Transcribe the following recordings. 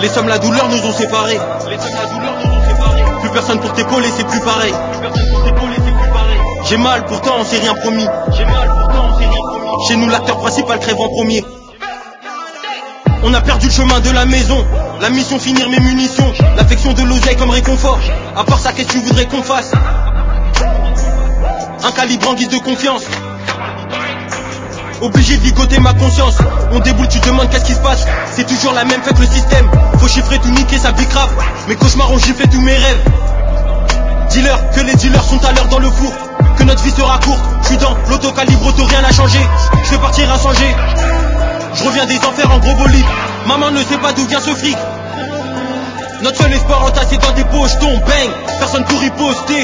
Les sommes, la douleur nous ont séparés. Plus personne pour t'épauler, c'est plus pareil. J'ai mal, pourtant on s'est rien promis. Chez nous l'acteur principal crève en premier. On a perdu le chemin de la maison. La mission finir mes munitions. L'affection de l'oseille comme réconfort. À part ça, qu'est-ce que tu voudrais qu'on fasse? Un calibre en guise de confiance. Obligé de ligoter ma conscience. On déboule, tu te demandes qu'est-ce qui se passe. C'est toujours la même, fait que le système. Faut chiffrer, tout niquer, ça bicrave. Mes cauchemars ont giflé tous mes rêves. Dealer, que les dealers sont à l'heure dans le four. Que notre vie sera courte. Je suis dans l'autocalibre, auto, rien n'a changé. Je vais partir inchangé. Je reviens des enfers en gros bolide. Maman ne sait pas d'où vient ce fric. Notre seul espoir entassé dans des pochetons. Bang, personne pour y poster.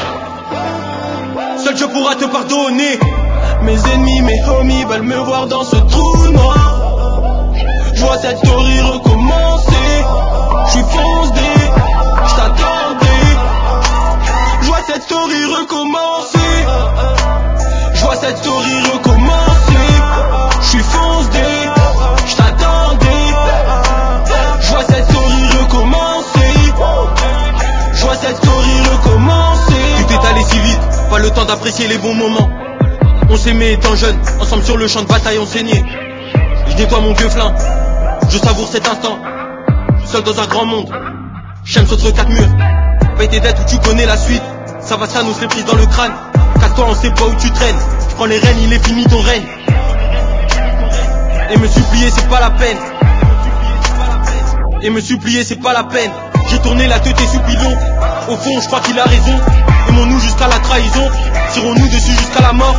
Seul Dieu pourra te pardonner. Mes ennemis, mes homies veulent me voir dans ce trou noir. Je vois cette story recommencer. Je suis foncé, je t'attendais. Je vois cette story recommencer. Je vois cette story recommencer. Je suis foncé, je t'attendais. Je vois cette story recommencer. Je vois cette story recommencer. Tout est allé si vite, pas le temps d'apprécier les bons moments. On s'aimait étant jeune, ensemble sur le champ de bataille on saignait. Je nettoie mon vieux flingue, je savoure cet instant. Seul dans un grand monde, j'aime sauter quatre murs. Paye tes dettes ou tu connais la suite. Ça va, ça nous fait prise dans le crâne. Casse-toi, on sait pas où tu traînes. Je prends les rênes, il est fini ton règne. Et me supplier c'est pas la peine. Et me supplier c'est pas la peine. J'ai tourné la tête et supplions. Au fond je crois qu'il a raison. Aimons-nous jusqu'à la trahison. Tirons-nous dessus jusqu'à la mort.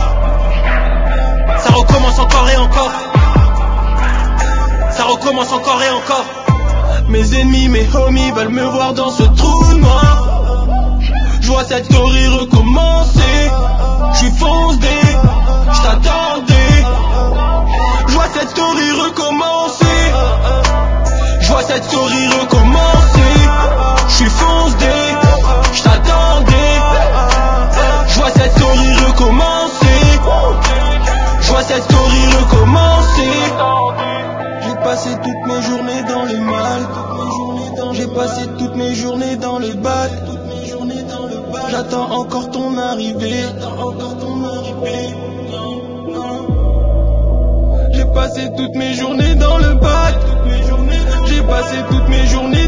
Ça recommence encore et encore. Ça recommence encore et encore. Mes ennemis, mes homies veulent me voir dans ce trou noir. Je vois cette story recommencer. Je suis foncé, je t'attendais. Je vois cette story recommencer. Je vois cette story recommencer. Je suis foncé, je t'attendais. Je vois cette story recommencer. Je vois cette story recommencer. J'ai passé toutes mes journées dans le mal. J'ai passé toutes mes journées dans le bal. J'attends encore ton arrivée. J'ai passé toutes mes journées dans le bac. J'ai passé toutes mes journées